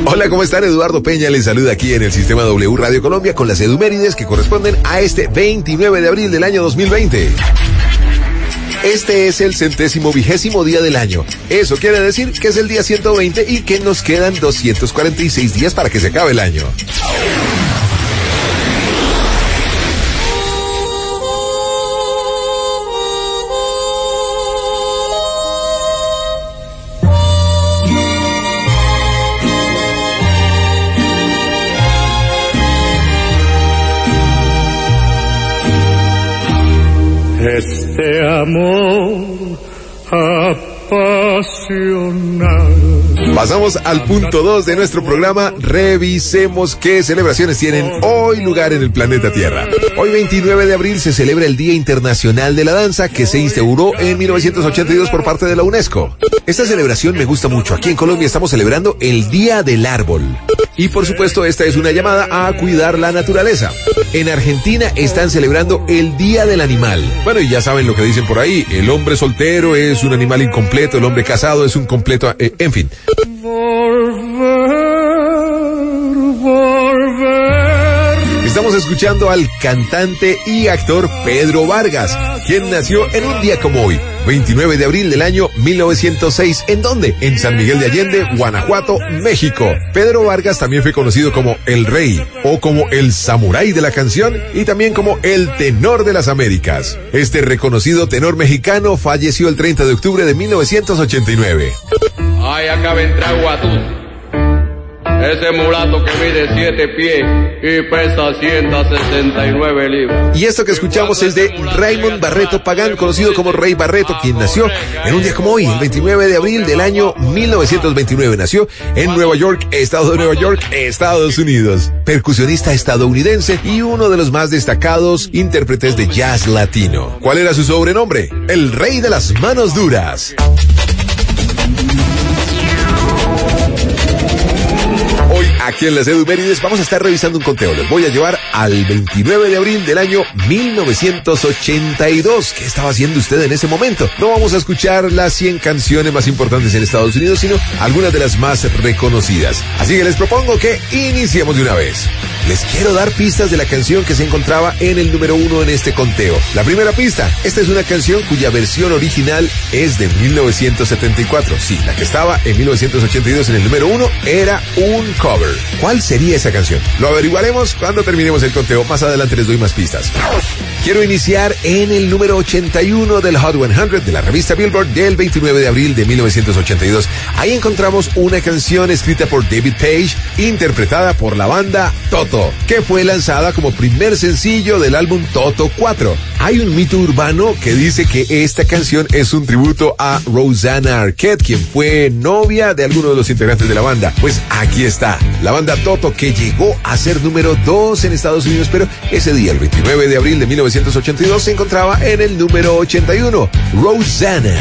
Hola, ¿cómo están? Eduardo Peña les saluda aquí en el Sistema W Radio Colombia con las edumérides que corresponden a este 29 de abril del año 2020. Este es el 120º día del año. Eso quiere decir que es el día 120 y que nos quedan 246 días para que se acabe el año. Este amor apasionado. Pasamos al punto 2 de nuestro programa. Revisemos qué celebraciones tienen hoy lugar en el planeta Tierra. Hoy 29 de abril se celebra el Día Internacional de la Danza, que se instauró en 1982 por parte de la UNESCO. Esta celebración me gusta mucho. Aquí en Colombia estamos celebrando el Día del Árbol. Y por supuesto esta es una llamada a cuidar la naturaleza. En Argentina están celebrando el Día del Animal. Bueno, y ya saben lo que dicen por ahí. El hombre soltero es un animal incompleto, el hombre casado es un completo... en fin. Estamos escuchando al cantante y actor Pedro Vargas, quien nació en un día como hoy, 29 de abril del año 1906. ¿En dónde? En San Miguel de Allende, Guanajuato, México. Pedro Vargas también fue conocido como el Rey, o como el Samurái de la canción, y también como el Tenor de las Américas. Este reconocido tenor mexicano falleció el 30 de octubre de 1989. Ay, acá vendrá Guatú. Ese mulato que mide 7 pies y pesa 169 libras. Y esto que escuchamos es de Raymond Barreto Pagán, conocido como Rey Barreto, quien nació en un día como hoy, el 29 de abril del año 1929. Nació en Nueva York, estado de Nueva York, Estados Unidos. Percusionista estadounidense y uno de los más destacados intérpretes de jazz latino. ¿Cuál era su sobrenombre? El Rey de las Manos Duras. Hoy, aquí en las Edumérides, vamos a estar revisando un conteo. Les voy a llevar al 29 de abril del año 1982. ¿Qué estaba haciendo usted en ese momento? No vamos a escuchar las 100 canciones más importantes en Estados Unidos, sino algunas de las más reconocidas. Así que les propongo que iniciemos de una vez. Les quiero dar pistas de la canción que se encontraba en el número 1 en este conteo. La primera pista, esta es una canción cuya versión original es de 1974. Sí, la que estaba en 1982 en el número 1 era un cover. ¿Cuál sería esa canción? Lo averiguaremos cuando terminemos el conteo. Más adelante les doy más pistas. Quiero iniciar en el número 81 del Hot 100 de la revista Billboard del 29 de abril de 1982. Ahí encontramos una canción escrita por David Page, interpretada por la banda Toto, que fue lanzada como primer sencillo del álbum Toto 4. Hay un mito urbano que dice que esta canción es un tributo a Rosanna Arquette, quien fue novia de alguno de los integrantes de la banda. Pues aquí está, la banda Toto, que llegó a ser número 2 en Estados Unidos, pero ese día, el 29 de abril de 1982, se encontraba en el número 81, Rosanna.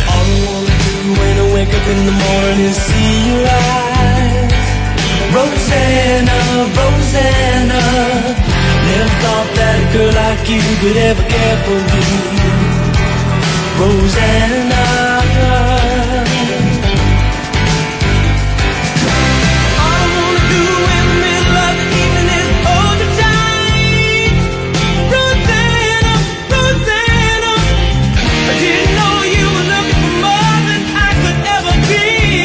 Rosanna, Rosanna, never thought that a girl like you could ever care for me. Rosanna, all I wanna do in the middle of the evening is hold you tight. Rosanna, Rosanna, I didn't know you were looking for more than I could ever be.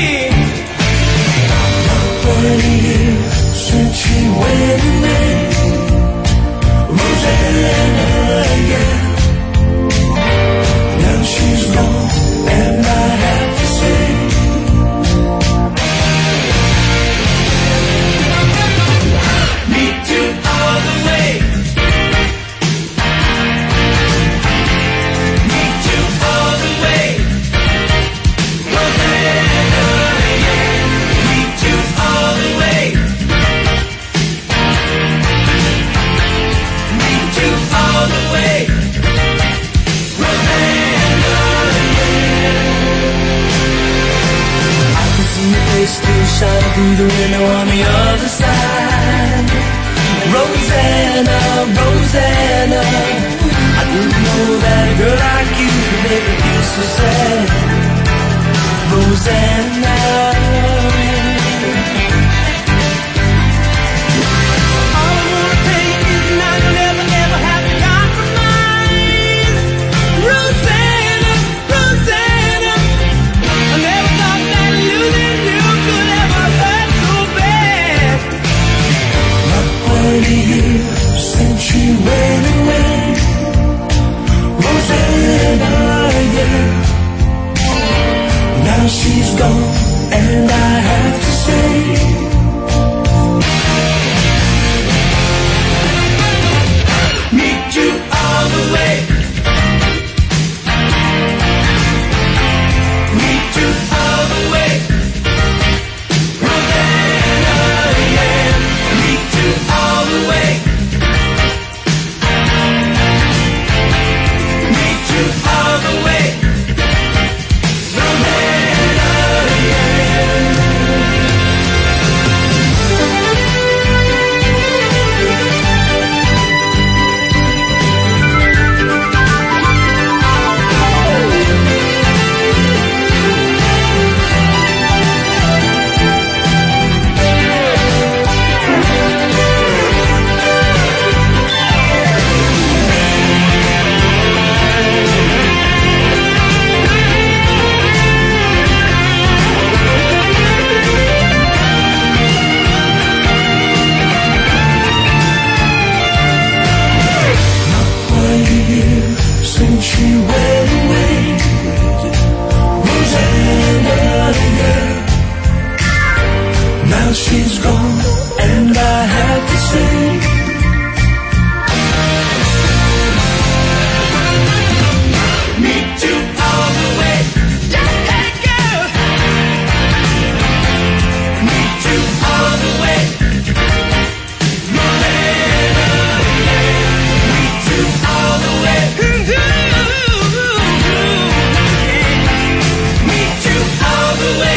Since she went away, Rosanna, yeah. Now she's gone, and I have to say, me too all the way. Me too all the way. Rosanna, yeah. Me too all the way. All the way, Rosanna, yeah. I can see your face still shining through the window on the other side. Rosanna, Rosanna, I didn't know that a girl like you could make me feel so sad. Rosanna, well, she's gone, and I had to say, me too all the way. Hey girl, me too all the way. Me too all the way. Me too all the way.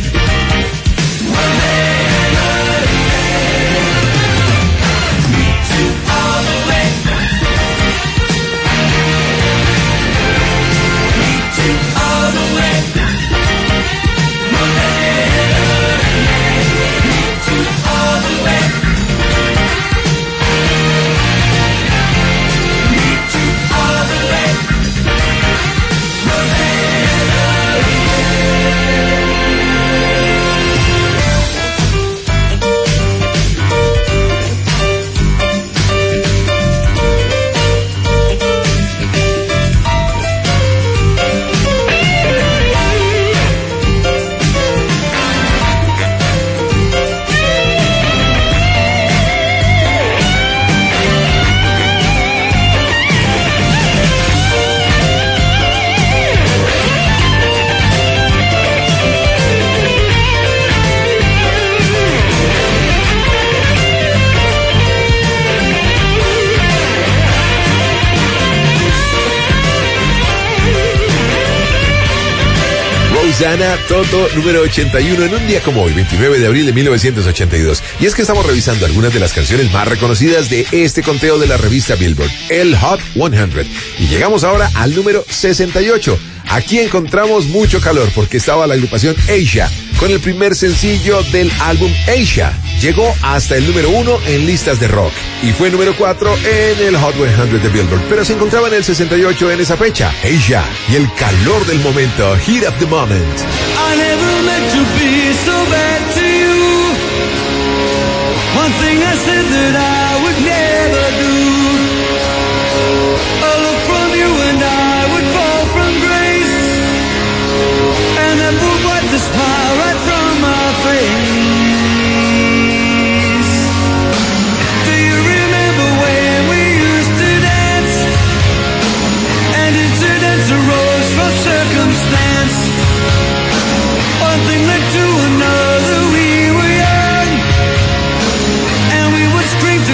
Rosanna Toto número 81 en un día como hoy, 29 de abril de 1982. Y es que estamos revisando algunas de las canciones más reconocidas de este conteo de la revista Billboard, el Hot 100. Y llegamos ahora al número 68. Aquí encontramos mucho calor porque estaba la agrupación Asia con el primer sencillo del álbum Asia. Llegó hasta el número 1 en listas de rock y fue número 4 en el Hot 100 de Billboard, pero se encontraba en el 68 en esa fecha. Asia y el calor del momento, Heat of the Moment. I never meant to be so bad to you. One thing I said that I would never do. A look from you and I would fall from grace, and that would wipe the smile right from my face. Do you remember when we used to dance? And incidents arose from circumstance. One thing led to another, we were young, and we would scream to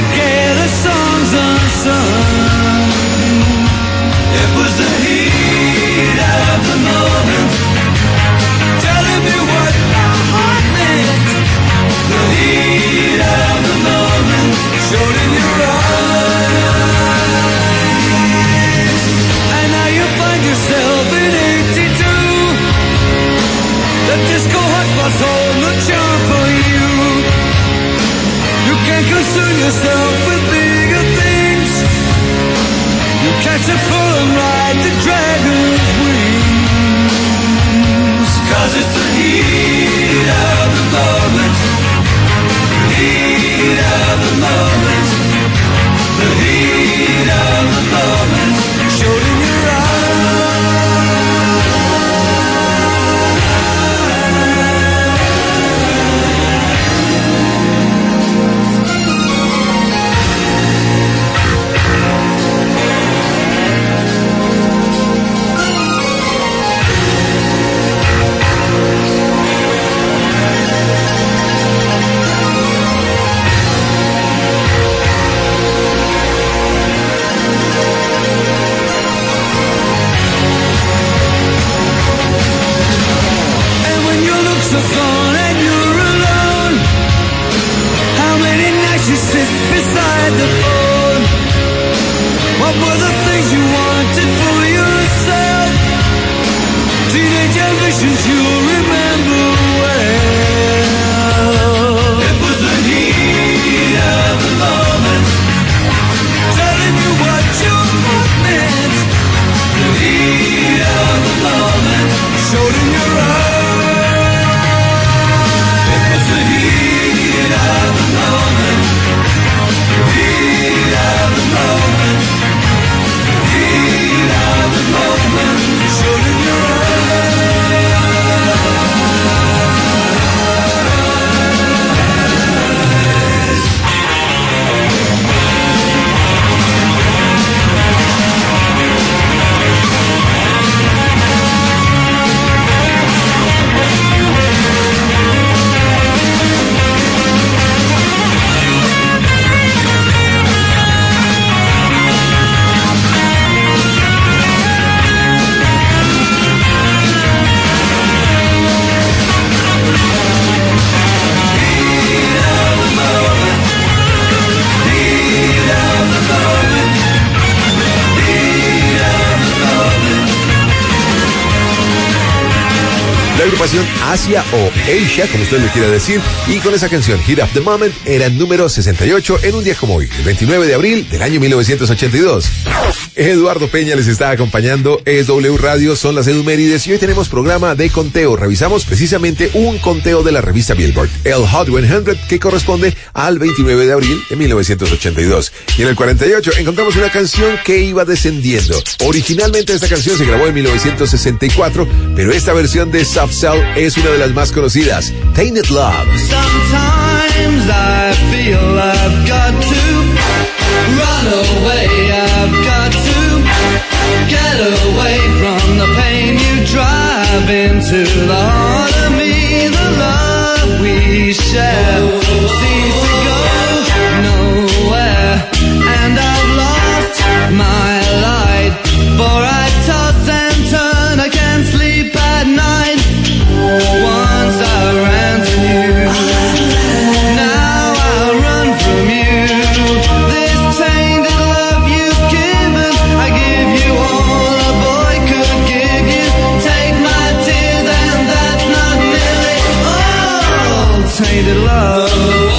agrupación Asia o Asia, como usted le quiera decir, y con esa canción Heat of the Moment era número 68 en un día como hoy, el 29 de abril del año 1982. Eduardo Peña les está acompañando, es W Radio, son las Edumérides y hoy tenemos programa de conteo. Revisamos precisamente un conteo de la revista Billboard, el Hot 100, que corresponde al 29 de abril de 1982. Y en el 48 encontramos una canción que iba descendiendo. Originalmente esta canción se grabó en 1964, pero esta versión de Soft Cell es una de las más conocidas, Tainted Love. Sometimes I feel I've got to run away, I've got to get away from the pain you drive into the heart of me. The love we share seems to go nowhere, and I've lost my light, for I toss and turn, I can't sleep at night. Once I ran to you, now I run from you. This tainted love you've given, I give you all a boy could give you. Take my tears and that's not nearly all. Tainted love,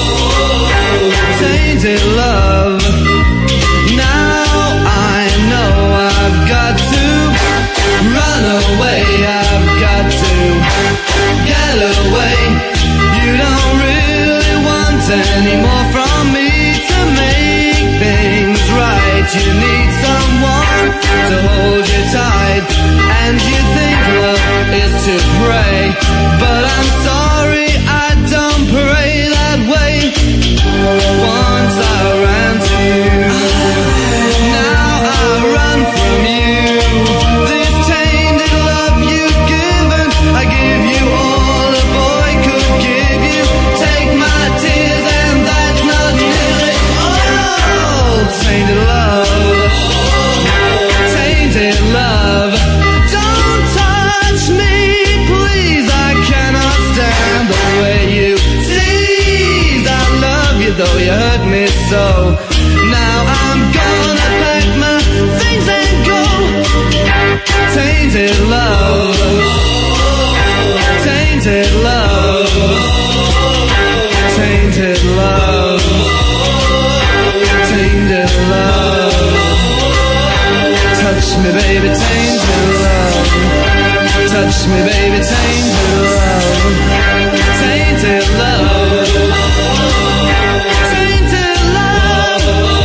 tainted love. Now I know I've got to run away, I've got to get away. You don't really want any more from me to make things right. You need someone to hold you tight, and you think love is to pray, but I'm sorry, I don't pray that way. Once I ran to you, now I run from you. This tainted love you've given, I give you all a boy could give you. Take my tears and that's not nearly all. Tainted love, tainted love. Don't touch me, please, I cannot stand the way you tease. I love you though you hurt me so. Now I'm gonna pack my things and go. Tainted love, tainted love, tainted love, tainted love. Touch me baby, tainted love. Touch me baby, tainted love. Tainted love, tainted love,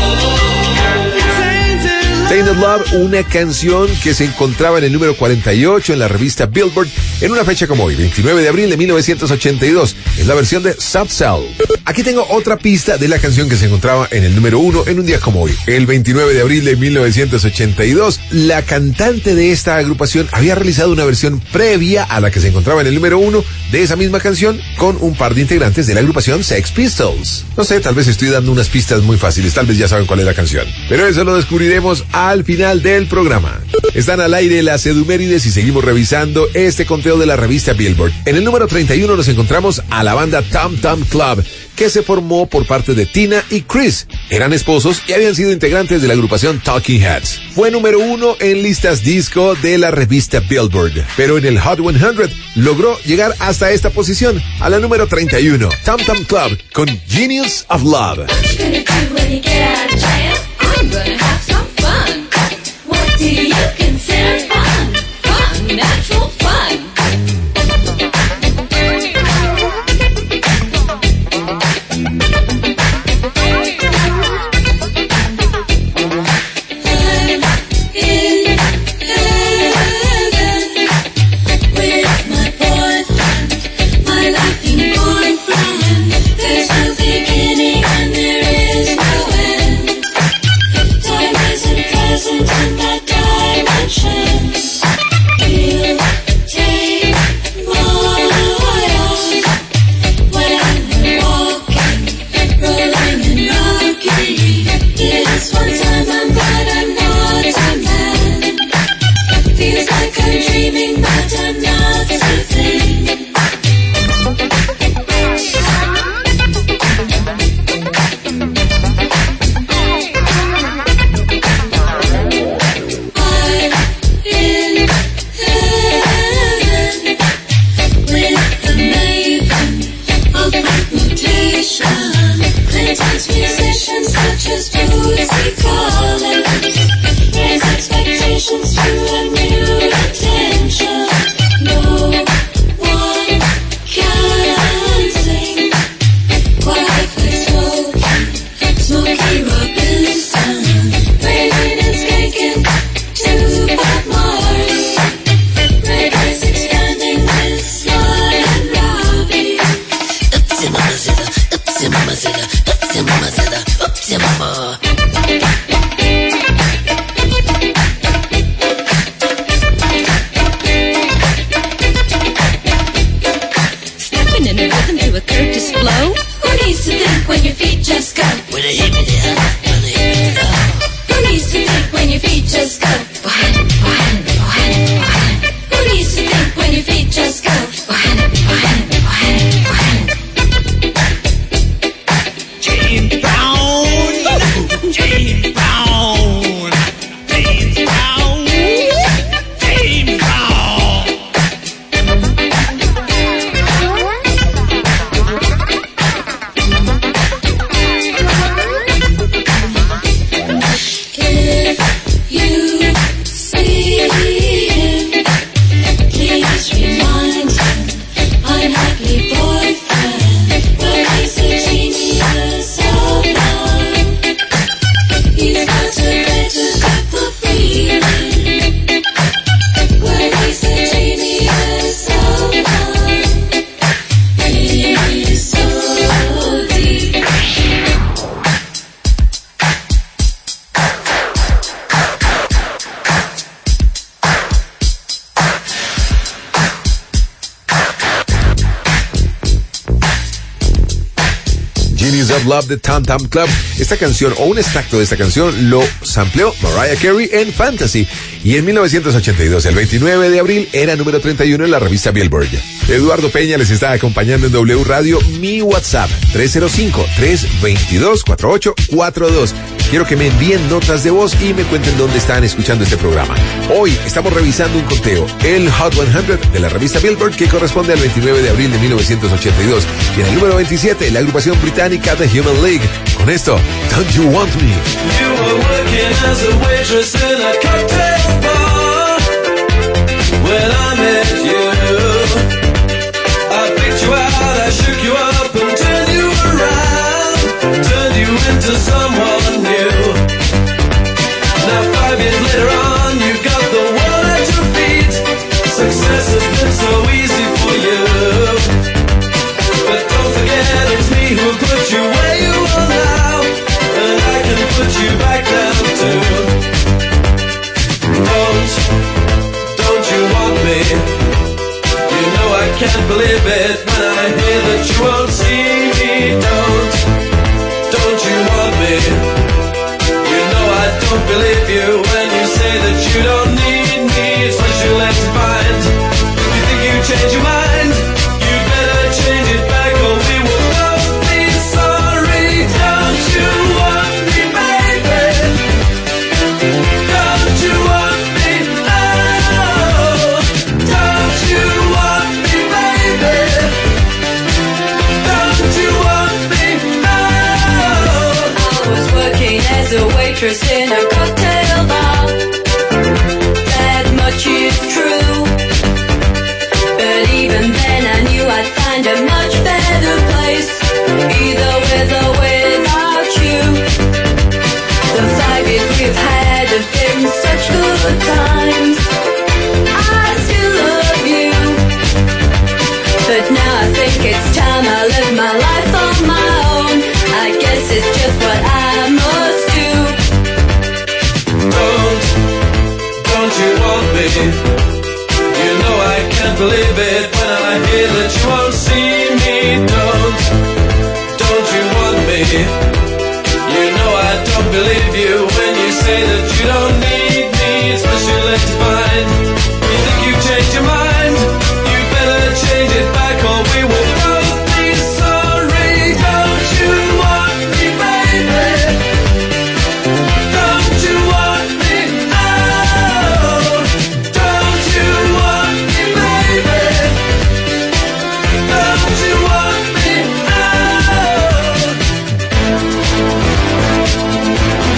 tainted love. Tainted Love, una canción que se encontraba en el número 48 en la revista Billboard en una fecha como hoy, 29 de abril de 1982. Es la versión de Soft Cell. Aquí tengo otra pista de la canción que se encontraba en el número 1 en un día como hoy, el 29 de abril de 1982. La cantante de esta agrupación había realizado una versión previa a la que se encontraba en el número 1 de esa misma canción con un par de integrantes de la agrupación Sex Pistols. No sé, tal vez estoy dando unas pistas muy fáciles, tal vez ya saben cuál es la canción, pero eso lo descubriremos al final del programa. Están al aire las Edumérides y seguimos revisando este conteo de la revista Billboard. En el número 31 nos encontramos a la banda Tom Tom Club, que se formó por parte de Tina y Chris. Eran esposos y habían sido integrantes de la agrupación Talking Heads. Fue número 1 en listas disco de la revista Billboard, pero en el Hot 100 logró llegar hasta esta posición, a la número 31. Tom Tom Club con Genius of Love. What you gonna do when you get out of jail? I'm gonna have some fun. What do you consider fun? Fun, natural fun. And that diamond Who's he calling? Raise expectations to a new attention. No one can sing quite like Smokey Robinson. Raving and skanking to Bob Marley. Reggae's expanding with Sly and Robbie. Upsie mama zilla, upsie mama zilla, upsie mama zilla, upsie mama. Stepping in a rhythm to a Curtis flow. Who needs to think when your feet just go? With a hip in the air, with a hip in the air. Who needs to think when your feet just go? Who needs to think when your feet just go? James Brown, James Brown, James Brown, James Brown. If you see him, please remind him unhappy boyfriend. Well, he's a genius of love. He's got a better grip of feeling. Well, he's a genius of love. He's so deep. Genius of Love de Tam Tam Club. Esta canción, o un extracto de esta canción, lo sampleó Mariah Carey en Fantasy. Y en 1982, el 29 de abril, era número 31 en la revista Billboard. Eduardo Peña les está acompañando en W Radio. Mi WhatsApp, 305-322-4842. Quiero que me envíen notas de voz y me cuenten dónde están escuchando este programa. Hoy estamos revisando un conteo, el Hot 100 de la revista Billboard, que corresponde al 29 de abril de 1982. Y en el número 27, la agrupación británica The Human League. Con esto, Don't You Want Me. You were working as a waitress in a cocktail bar when I met you. I picked you out, I shook you up and turned you around, turned you into someone new. Now 5 years later on, you've got the world at your feet. Success has been so easy for you. But don't forget it's me who put you where you are now, and I can put you back down too. Don't you want me? You know I can't believe it when I hear that you won't see me. Don't you want me? You know I don't believe you when you say that you don't need me. It's what you left to find. You think you change your mind? You better change it back or we will both be sorry. Don't you want me, baby? Don't you want me? Oh, don't you want me, baby? Don't you want me? Oh. I was working as a waitress in a cocktail bar. That much is true. But even then I knew I'd find a much better place, either with or without you. The 5 years we've had have been such good times. I still love you, but now I think it's time I live my life on my own. I guess it's just what I must do. Don't you want me? You know I can't believe it when I hear that you won't see me. Don't you want me? You know I don't believe you when you say that you don't need me. It's what you left to find. You think you changed your mind? You better change it back or we will both be sorry. Don't you want me, baby? Don't you want me? Oh, don't you want me, baby? Don't you want me? Oh.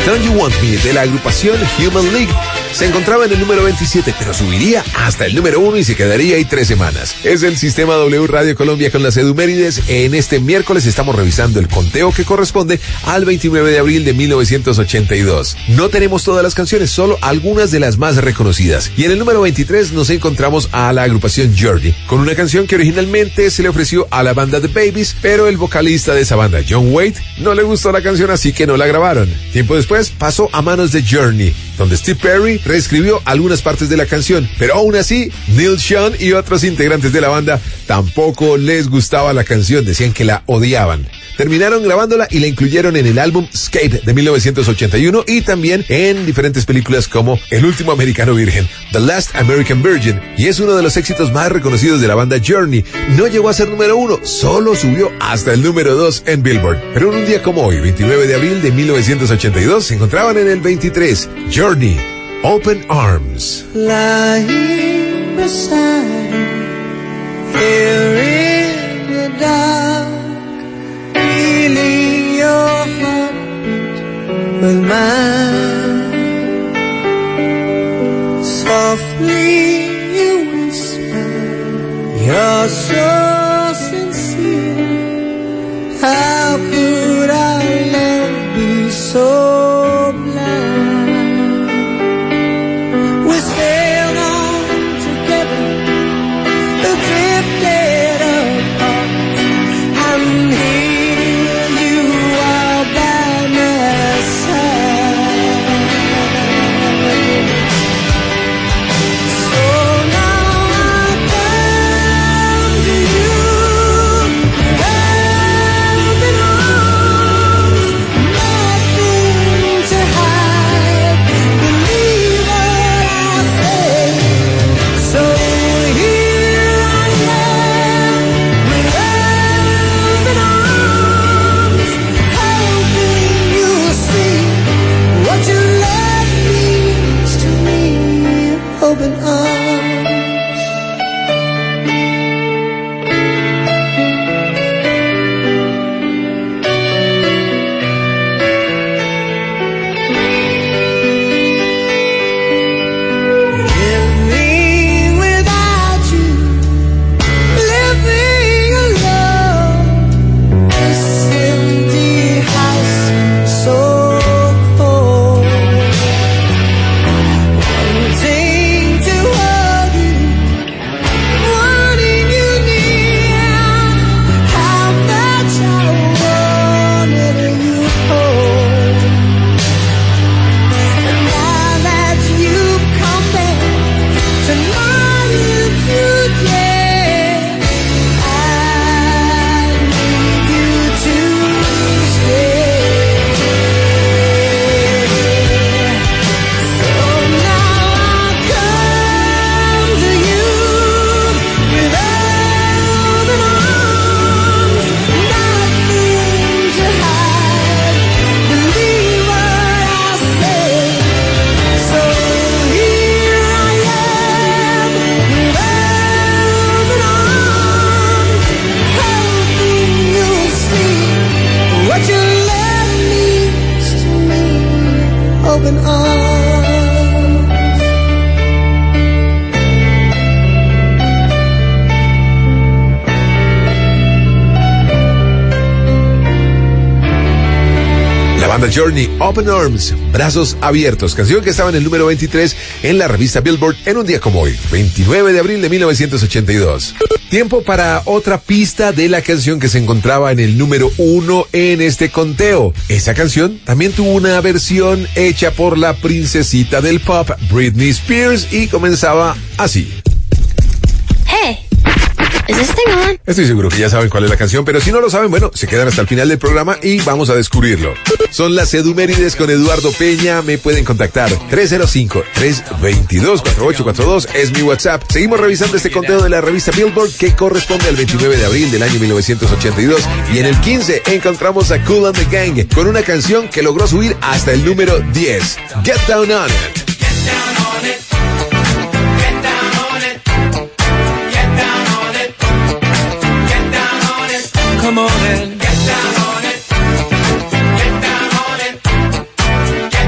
Don't You Want Me de la agrupación Human League se encontraba en el número 27, pero subiría hasta el número 1 y se quedaría ahí 3 semanas. Es el Sistema W Radio Colombia con las Edumérides. En este miércoles estamos revisando el conteo que corresponde al 29 de abril de 1982. No tenemos todas las canciones, solo algunas de las más reconocidas. Y en el número 23 nos encontramos a la agrupación Journey, con una canción que originalmente se le ofreció a la banda The Babies, pero el vocalista de esa banda, John Waite, no le gustó la canción, así que no la grabaron. Tiempo después pasó a manos de Journey, donde Steve Perry reescribió algunas partes de la canción, pero aún así, Neil Schon y otros integrantes de la banda tampoco les gustaba la canción, decían que la odiaban. Terminaron grabándola y la incluyeron en el álbum Escape de 1981 y también en diferentes películas como El último americano virgen, The Last American Virgin, y es uno de los éxitos más reconocidos de la banda Journey. No llegó a ser número 1, solo subió hasta el número 2 en Billboard. Pero en un día como hoy, 29 de abril de 1982, se encontraban en el 23, Journey, Open Arms. Lying beside him, here in the dark, feeling your heartbeat with mine. Softly you whisper, you're so sincere. How could our love be so blind? We sailed on together, drifted apart, and here you are by my side. So now I come to you, open arms, nothing to hide. Believe what I say. So here I am, with open arms, hoping you'll see what your love means to me. Open arms. Living without you, living alone, this empty house so cold. Wanting to hold you, wanting you near, how much I wanted you home. And now that you've come back to nothing today, I need you to stay. So now I come to you with open arms, nothing to hide. Believe what I say. So here I am, with open arms, hoping you'll see what your love means to me. Open arms. La banda Journey, Open Arms, Brazos Abiertos, canción que estaba en el número 23 en la revista Billboard en un día como hoy, 29 de abril de 1982. Tiempo para otra pista de la canción que se encontraba en el número 1 en este conteo. Esa canción también tuvo una versión hecha por la princesita del pop, Britney Spears, y comenzaba así. Hey, is this thing on? Estoy seguro que ya saben cuál es la canción, pero si no lo saben, bueno, se quedan hasta el final del programa y vamos a descubrirlo. Son las Edumérides con Eduardo Peña. Me pueden contactar 305-322-4842 es mi WhatsApp. Seguimos revisando este conteo de la revista Billboard que corresponde al 29 de abril del año 1982, y en el 15 encontramos a Kool and the Gang con una canción que logró subir hasta el número 10, Get Down on It. Come on and get down on it. Get down on it. Get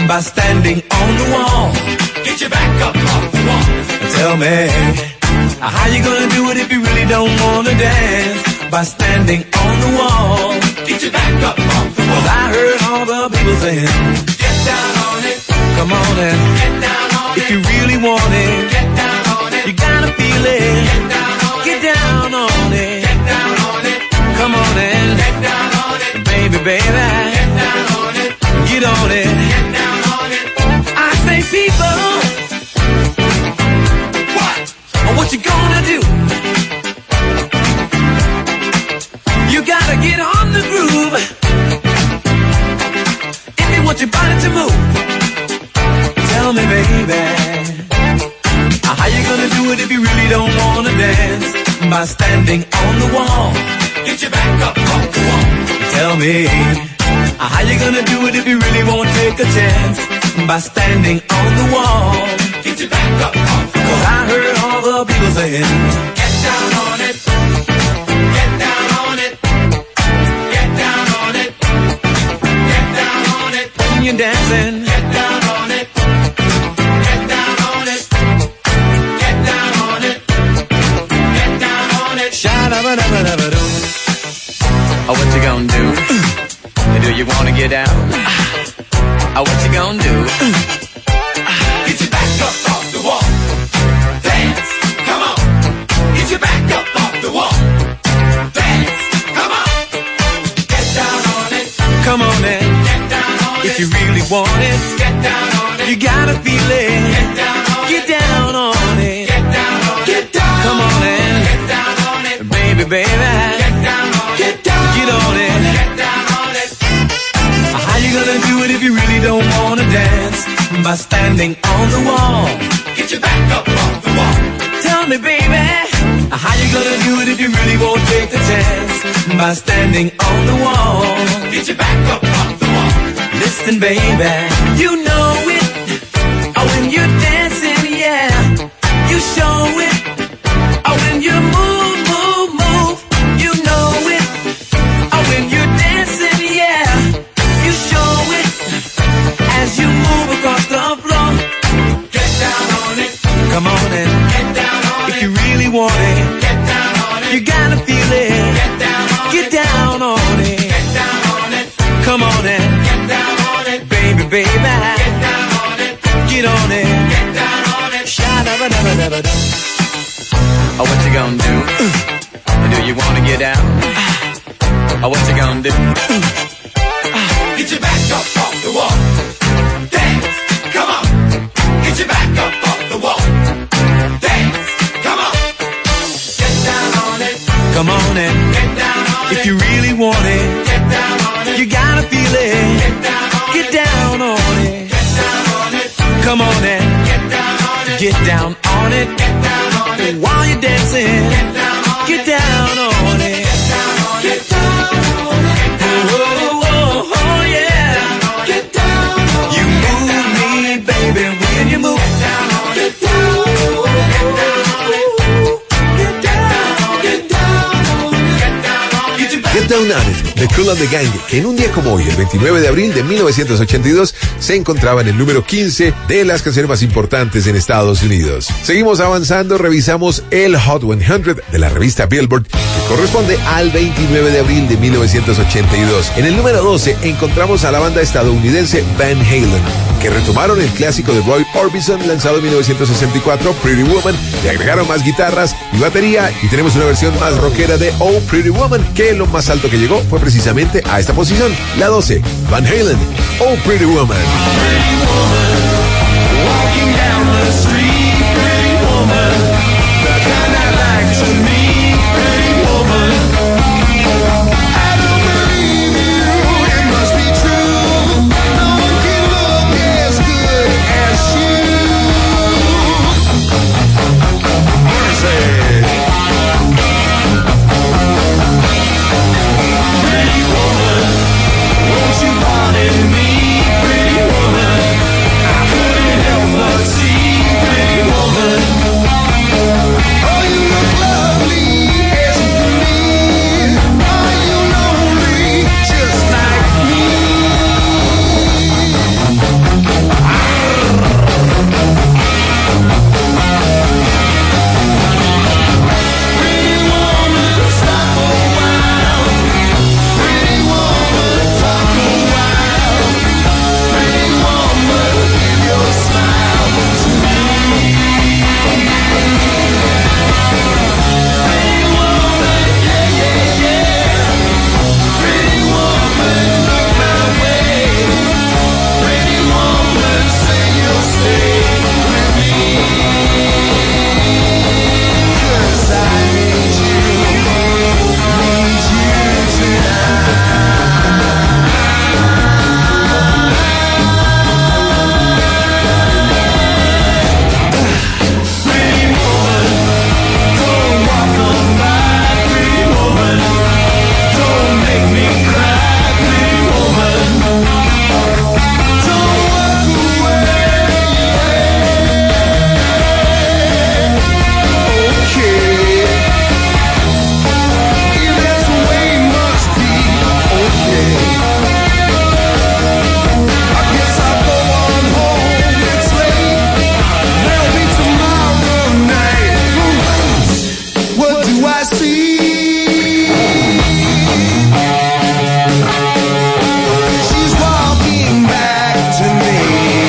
by standing on the wall. Get your back up off the wall. Tell me, how you gonna do it if you really don't wanna dance? By standing on the wall. Get your back up off the wall. 'Cause I heard all the people saying, get down on it. Come on and get down on it. If you really want it, get down on it. You gotta feel it. Get down on it. Get down on it. Get down on it. Come on and get down on it. Baby, baby. Get down on it. Get on it. Get down on it. I say people. What you gonna do? You gotta get on the groove if you want your body to move. Tell me, baby, how you gonna do it if you really don't wanna dance? By standing on the wall. Get your back up off the wall. Tell me, how you gonna do it if you really won't take a chance? By standing on the wall. Get your back up off the wall. 'Cause I heard all the people saying, get down on it. Get down on it. Get down on it. Get down on it. When you're dancing, get down on it. Get down on it. Get down on it. Get down on it. Sha-da-ba-da-ba-da-ba-doo. Oh, what you gonna do? Do you wanna get down? Oh, what you gonna do? Get your back up off the wall. Dance, come on. Get your back up off the wall. Dance, come on. Get down on it. Come on in. Get down on it. If you really want it, get down on it. You gotta feel it. Get down on it. Get down on it. Get down on it. Get down. Come on in. Get down on it. Baby, baby. Get down on it. Get down. Get on it. Get down on it. How you gonna do it if you really don't wanna dance? By standing on the wall. Get your back up off the wall. Tell me, baby, how you gonna do it if you really won't take the chance? By standing on the wall. Get your back up off the wall. Listen, baby, you know it. Oh, when you're dancing, yeah, you show it. Oh, when you move, move, move, you know it. Oh, when you're dancing, yeah, you show it. As you move across the floor, get down on it. Come on and get down on it. If you really want it, get down on it. You gotta feel it. Get down on it. Get down on it. Get down on it. Come on and get down on it. Baby, baby. Get down on it. Get on it. Get down on it. Sha-da-ba-da-ba-da-ba-da. Oh, what you gonna do? Do you wanna get down? Oh, what you gonna do? Get your back up off the wall. Dance, come on. Get your back up off the wall. Dance, come on. Get down on it. Come on and get down on it. If you really want it, get down on it. You gotta feel it. Get down on it. Get down on it. Get down on it. Come on and get down on it. Get down on it. Get down on it. While you're dancing, get down on it. Get down on it. Get down on it. Get down on it. Oh, oh, oh, yeah. Get down on it. You move me, baby, when you move. Get down on it. Get down on it. Get down on it. Get down on it. Get down on it. Get down on it. Get Down on It, de Kool and the Gang, que en un día como hoy, el 29 de abril de 1982, se encontraba en el número 15 de las canciones más importantes en Estados Unidos. Seguimos avanzando, revisamos el Hot 100 de la revista Billboard, que corresponde al 29 de abril de 1982. En el número 12 encontramos a la banda estadounidense Van Halen, que retomaron el clásico de Roy Orbison lanzado en 1964, Pretty Woman, le agregaron más guitarras y batería, y tenemos una versión más rockera de Oh Pretty Woman, que lo más alto que llegó fue precisamente a esta posición, la 12, Van Halen, Oh Pretty Woman. Pretty woman, walking down the street, pretty woman, the kind I like to meet, pretty woman. I don't believe you, it must be true. No one can look as good as you. Mercy. Pretty woman, won't you want in me, pretty woman? I couldn't help but see, pretty do I see? She's walking back to me.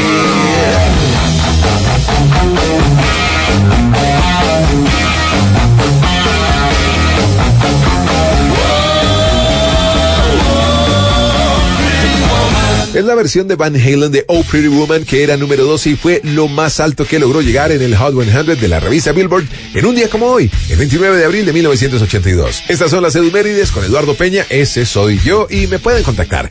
Es la versión de Van Halen de Oh Pretty Woman, que era número 12 y fue lo más alto que logró llegar en el Hot 100 de la revista Billboard en un día como hoy, el 29 de abril de 1982. Estas son las Edumérides con Eduardo Peña, ese soy yo, y me pueden contactar.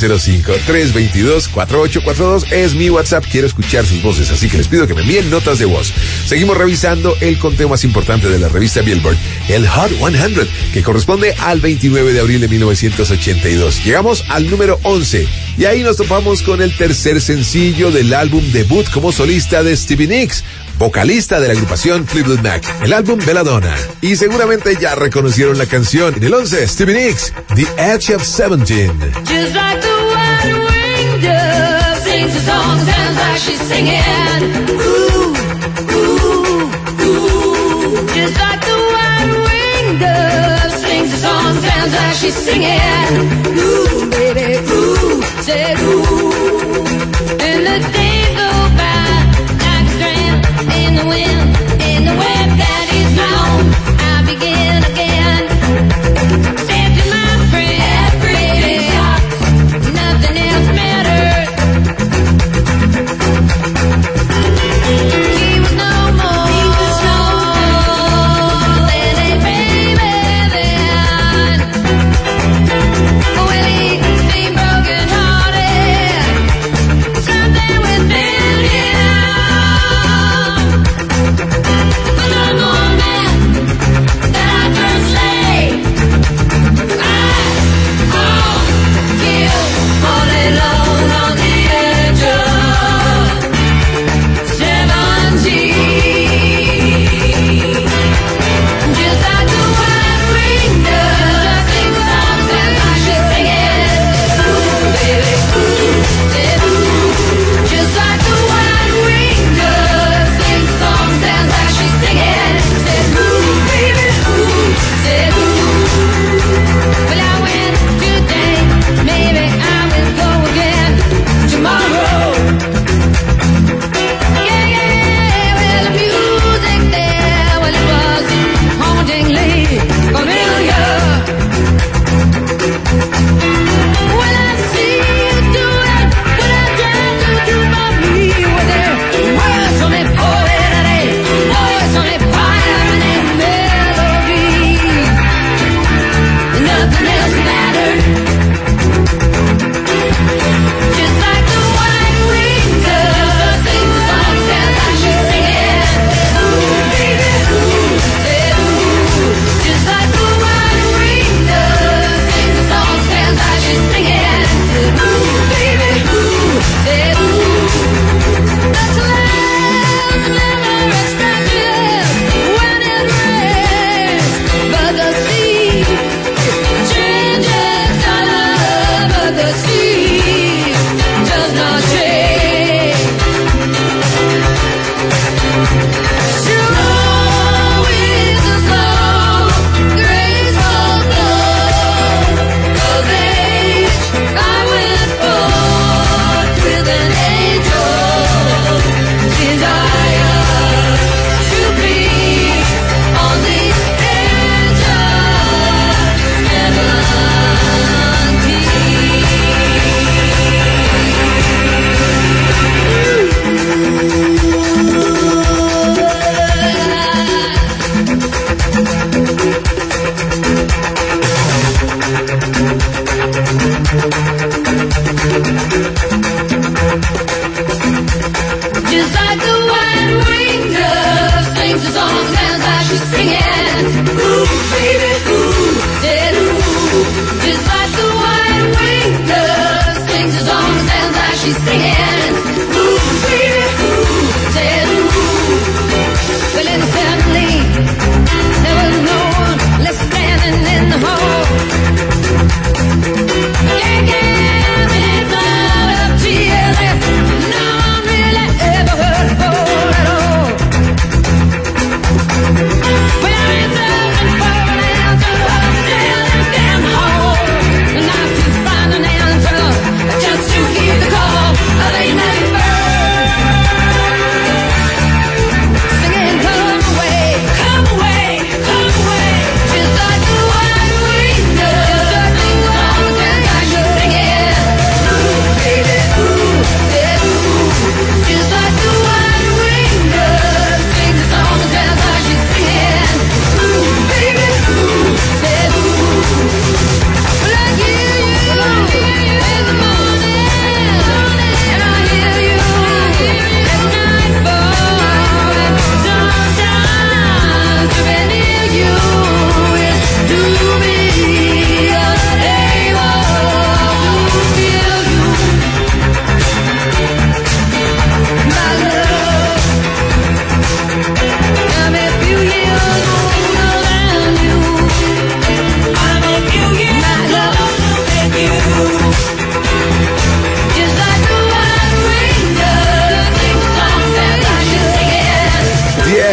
305-322-4842 es mi WhatsApp, quiero escuchar sus voces, así que les pido que me envíen notas de voz. Seguimos revisando el conteo más importante de la revista Billboard, el Hot 100, que corresponde al 29 de abril de 1982. Llegamos al número 11, y ahí nos topamos con el tercer sencillo del álbum debut como solista de Stevie Nicks, vocalista de la agrupación Fleetwood Mac, el álbum Belladonna. Y seguramente ya reconocieron la canción. En el 11, Stevie Nicks, The Edge of 17. Just like the white-winged dove sings a song, sounds like she's singing. Ooh, ooh, ooh. Just like the white-winged dove sings a song, sounds like she's singing. Ooh, baby, ooh, said ooh. And the days go by like a strand in the wind, in the web that is long. I begin again. Said to my friend, baby, nothing else matters. He was no more than a baby then. Well, he seemed broken hearted, something within him.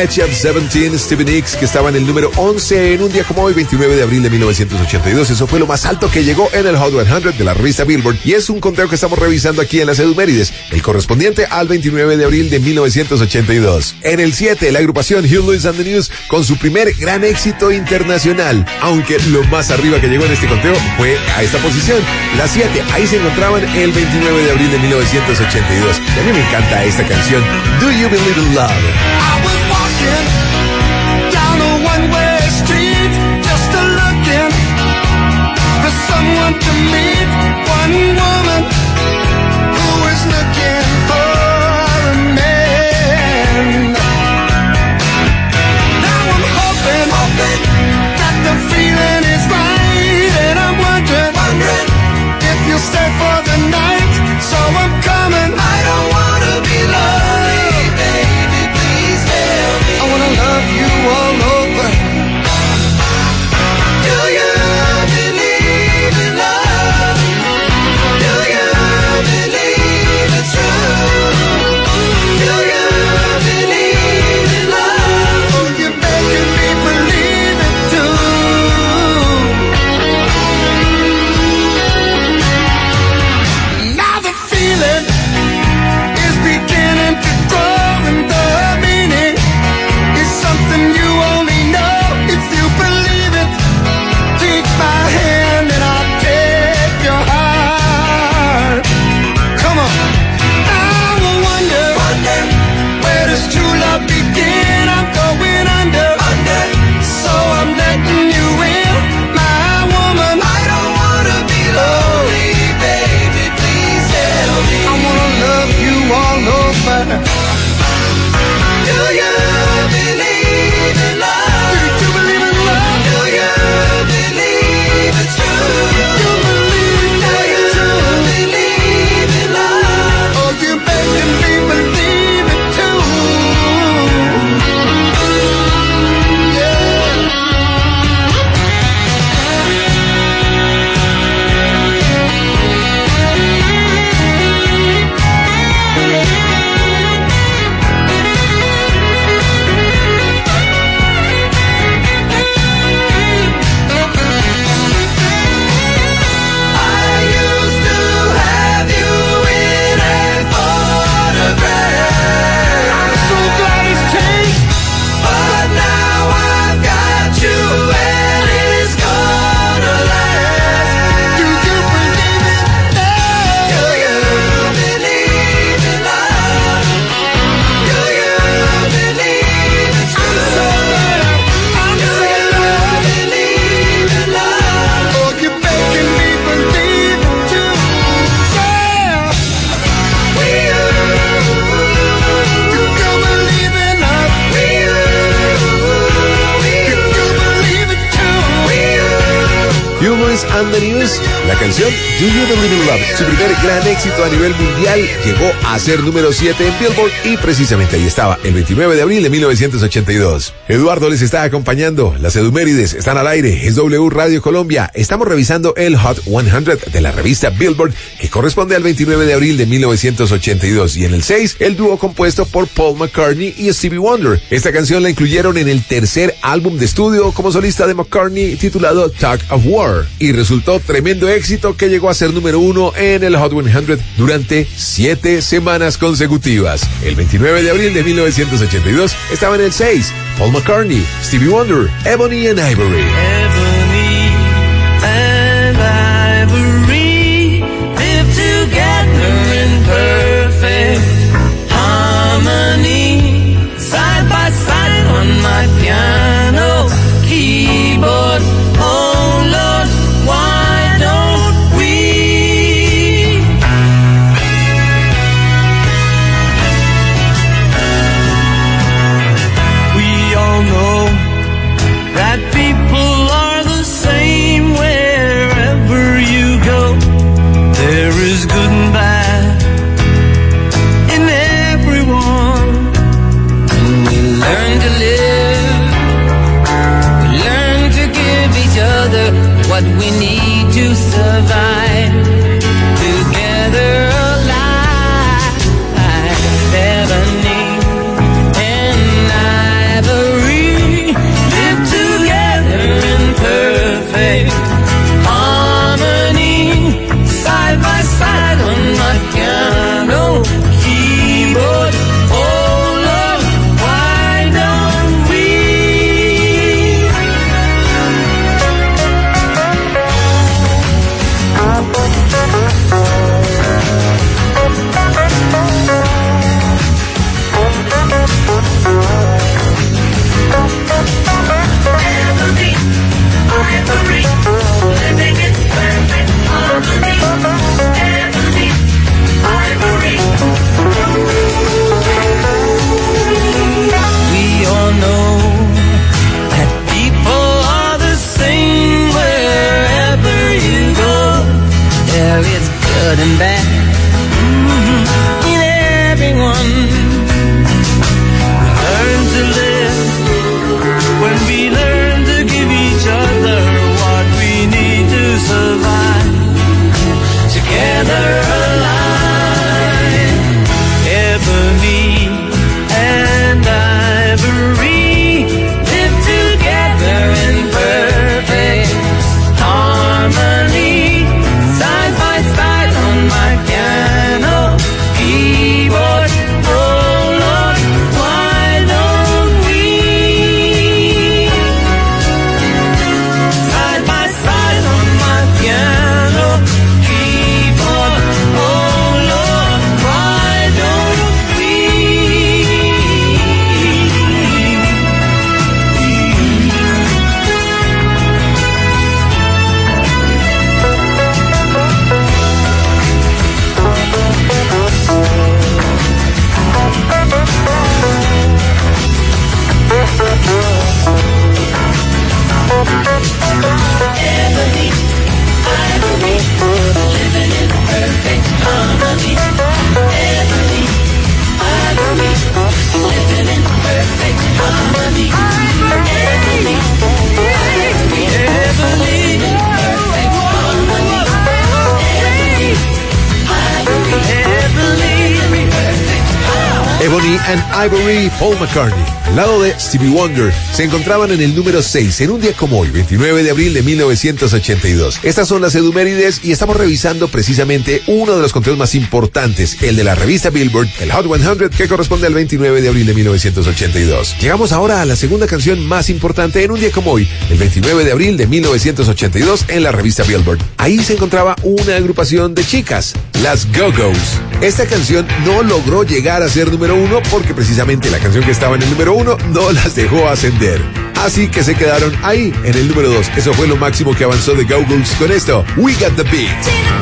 Selection 17, Stevie Nicks, que estaba en el número 11 en un día como hoy, 29 de abril de 1982. Eso fue lo más alto que llegó en el Hot 100 de la revista Billboard. Y es un conteo que estamos revisando aquí en las Edumérides, el correspondiente al 29 de abril de 1982. En el 7, la agrupación Huey Lewis and the News con su primer gran éxito internacional. Aunque lo más arriba que llegó en este conteo fue a esta posición, la 7. Ahí se encontraban el 29 de abril de 1982. Y a mí me encanta esta canción, Do You Believe in Love? I was walking down a one-way street, just looking for someone to meet. One woman who was looking for a man. Now I'm hoping that the feeling is right, and I'm wondering if you'll stay for the night. So I'm coming. I don't wanna be lonely, baby. Please help me. I wanna love you all over. Do you believe in love? Do you believe it's true? Do you believe in love? Oh, you're making me believe it too. Now the feeling is beginning to grow, and the meaning is something you only know if you believe it. Take my hand and I'll take your heart. Come on. Now I wonder where does true love begin? I'm going under. So I'm letting you in, my woman. I don't wanna be lonely, baby. Please help me. I wanna love you all over. Do you believe in love? Do you believe in love? Do you believe it's true? Do you believe in love? Oh, you're making me believe it too. Yeah. I used to have you in a photograph. I'm so glad it's changed, but now I've got you and it's gonna last. Do you believe in love? Do you believe in love? Do you believe it's true? I'm so believe in love? Oh, you're making me believe it too. Yeah. Do you believe in love? Do you believe it too? Huey Lewis and the News, la canción Do You Believe in Love, su primer gran éxito a nivel mundial, llegó a ser número 7 en Billboard y precisamente ahí estaba, el 29 de abril de 1982. Eduardo les está acompañando, las Edumérides están al aire, es W Radio Colombia, estamos revisando el Hot 100 de la revista Billboard, que corresponde al 29 de abril de 1982, y en el 6, el dúo compuesto por Paul McCartney y Stevie Wonder. Esta canción la incluyeron en el tercer álbum de estudio como solista de McCartney, titulado Tug of War, y resultó tremendo éxito que llegó a ser número 1 en el Hot 100 durante 7 semanas consecutivas. El 29 de abril de 1982 estaba en el 6, Paul McCartney, Stevie Wonder, Ebony and Ivory. Ebony and ivory live together in perfect harmony, side by side on my piano keyboard. Oh Lord, why don't we? We all know that people are the same wherever you go. There is good and bad in everyone. And we learn to live, we learn to give each other what we need to survive. Together alive, ebony and ivory. good and bad, in everyone. We learn to live when we learn to give each other what we need to survive. Together alive, ebony and ivory live together in perfect harmony, side by side on my piano keyboard. Oh Lord, why don't we side by side on my piano keyboard? Oh Lord, why don't we? Ebony, ivory, living in perfect harmony. Ebony, ivory, living in perfect harmony. Ebony, ivory, living in perfect harmony. Ebony, ivory, perfect harmony. Ebony and Ivory, Paul McCartney. Al lado de Stevie Wonder, se encontraban en el número 6 en un día como hoy, 29 de abril de 1982. Estas son las edumérides y estamos revisando precisamente uno de los conteos más importantes, el de la revista Billboard, el Hot 100, que corresponde al 29 de abril de 1982. Llegamos ahora a la segunda canción más importante en un día como hoy, el 29 de abril de 1982 en la revista Billboard. Ahí se encontraba una agrupación de chicas, las Go-Go's. Esta canción no logró llegar a ser número 1 porque precisamente la canción que estaba en el número 1 no las dejó ascender. Así que se quedaron ahí en el número 2. Eso fue lo máximo que avanzó de Go-Go's con esto, We Got the Beat.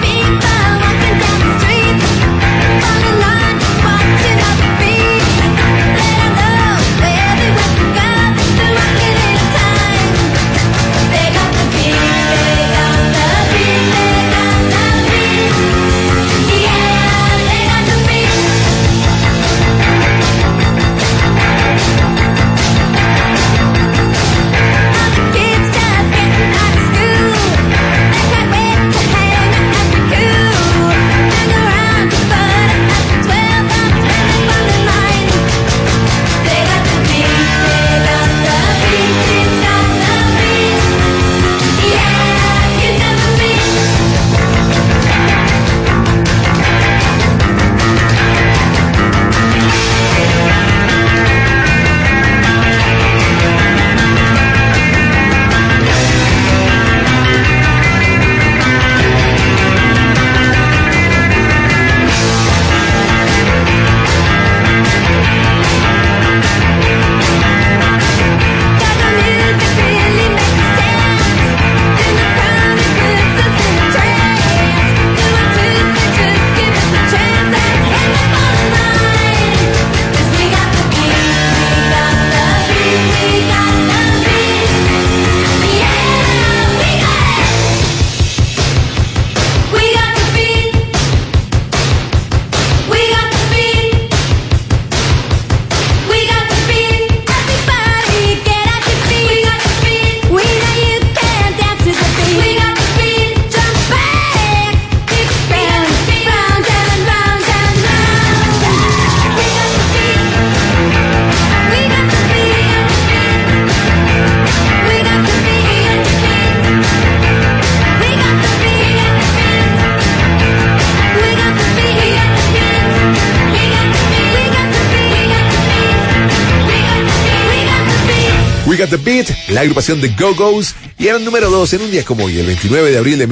We Got the Beat, la agrupación de Go-Go's, y eran número 2 en un día como hoy, el 29 de abril de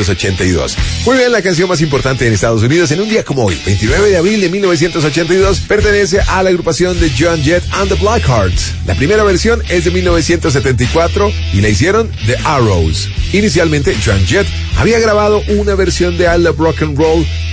1982. Muy bien, la canción más importante en Estados Unidos en un día como hoy, 29 de abril de 1982, pertenece a la agrupación de Joan Jett and the Blackhearts. La primera versión es de 1974 y la hicieron The Arrows. Inicialmente, Joan Jett había grabado una versión de I Love Rock and Roll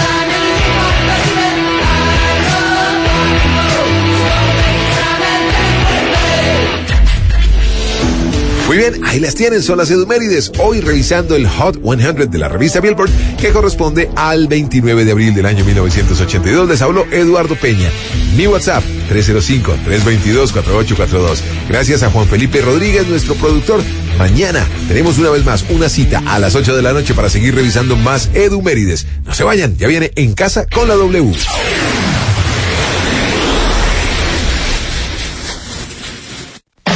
Muy bien, ahí las tienen, son las Edumérides. Hoy revisando el Hot 100 de la revista Billboard, que corresponde al 29 de abril del año 1982. Les habló Eduardo Peña. Mi WhatsApp, 305-322-4842. Gracias a Juan Felipe Rodríguez, nuestro productor. Mañana tenemos una vez más una cita a las 8 de la noche para seguir revisando más Edumérides. No se vayan, ya viene En Casa con la W.